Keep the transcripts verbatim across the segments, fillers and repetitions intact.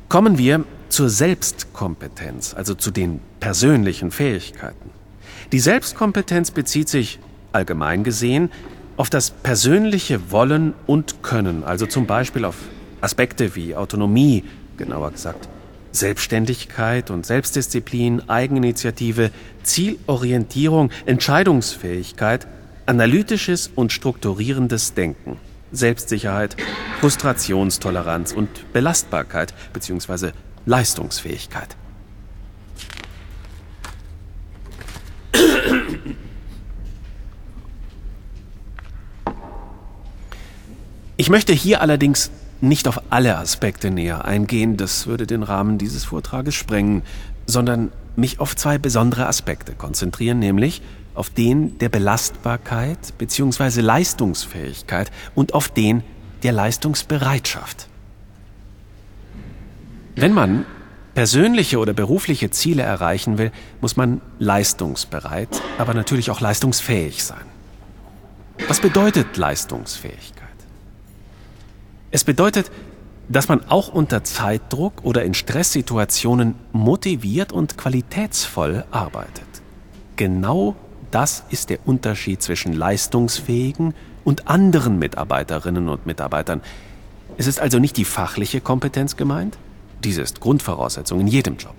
Kommen wir zur Selbstkompetenz, also zu den persönlichen Fähigkeiten. Die Selbstkompetenz bezieht sich, allgemein gesehen, auf das persönliche Wollen und Können, also zum Beispiel auf Aspekte wie Autonomie, genauer gesagt Selbstständigkeit und Selbstdisziplin, Eigeninitiative, Zielorientierung, Entscheidungsfähigkeit, analytisches und strukturierendes Denken, Selbstsicherheit, Frustrationstoleranz und Belastbarkeit bzw. Leistungsfähigkeit. Ich möchte hier allerdings nicht auf alle Aspekte näher eingehen, das würde den Rahmen dieses Vortrages sprengen, sondern mich auf zwei besondere Aspekte konzentrieren, nämlich auf den der Belastbarkeit bzw. Leistungsfähigkeit und auf den der Leistungsbereitschaft. Wenn man persönliche oder berufliche Ziele erreichen will, muss man leistungsbereit, aber natürlich auch leistungsfähig sein. Was bedeutet Leistungsfähigkeit? Es bedeutet, dass man auch unter Zeitdruck oder in Stresssituationen motiviert und qualitätsvoll arbeitet. Genau das ist der Unterschied zwischen leistungsfähigen und anderen Mitarbeiterinnen und Mitarbeitern. Es ist also nicht die fachliche Kompetenz gemeint, diese ist Grundvoraussetzung in jedem Job.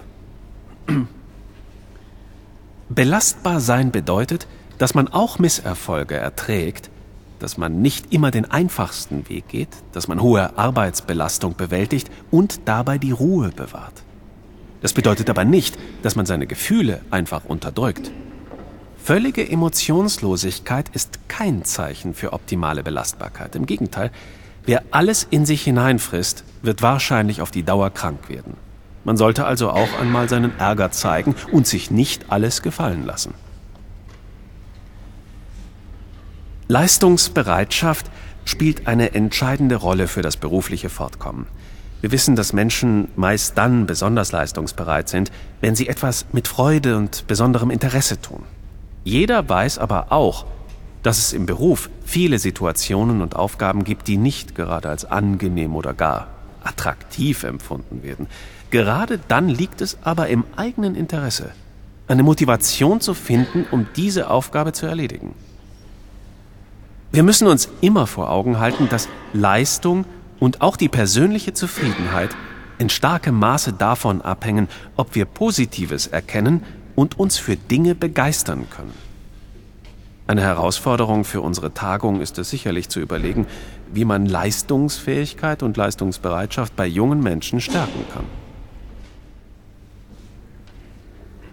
Belastbar sein bedeutet, dass man auch Misserfolge erträgt, dass man nicht immer den einfachsten Weg geht, dass man hohe Arbeitsbelastung bewältigt und dabei die Ruhe bewahrt. Das bedeutet aber nicht, dass man seine Gefühle einfach unterdrückt. Völlige Emotionslosigkeit ist kein Zeichen für optimale Belastbarkeit. Im Gegenteil, wer alles in sich hineinfrisst, wird wahrscheinlich auf die Dauer krank werden. Man sollte also auch einmal seinen Ärger zeigen und sich nicht alles gefallen lassen. Leistungsbereitschaft spielt eine entscheidende Rolle für das berufliche Fortkommen. Wir wissen, dass Menschen meist dann besonders leistungsbereit sind, wenn sie etwas mit Freude und besonderem Interesse tun. Jeder weiß aber auch, dass es im Beruf viele Situationen und Aufgaben gibt, die nicht gerade als angenehm oder gar attraktiv empfunden werden. Gerade dann liegt es aber im eigenen Interesse, eine Motivation zu finden, um diese Aufgabe zu erledigen. Wir müssen uns immer vor Augen halten, dass Leistung und auch die persönliche Zufriedenheit in starkem Maße davon abhängen, ob wir Positives erkennen und uns für Dinge begeistern können. Eine Herausforderung für unsere Tagung ist es sicherlich zu überlegen, wie man Leistungsfähigkeit und Leistungsbereitschaft bei jungen Menschen stärken kann.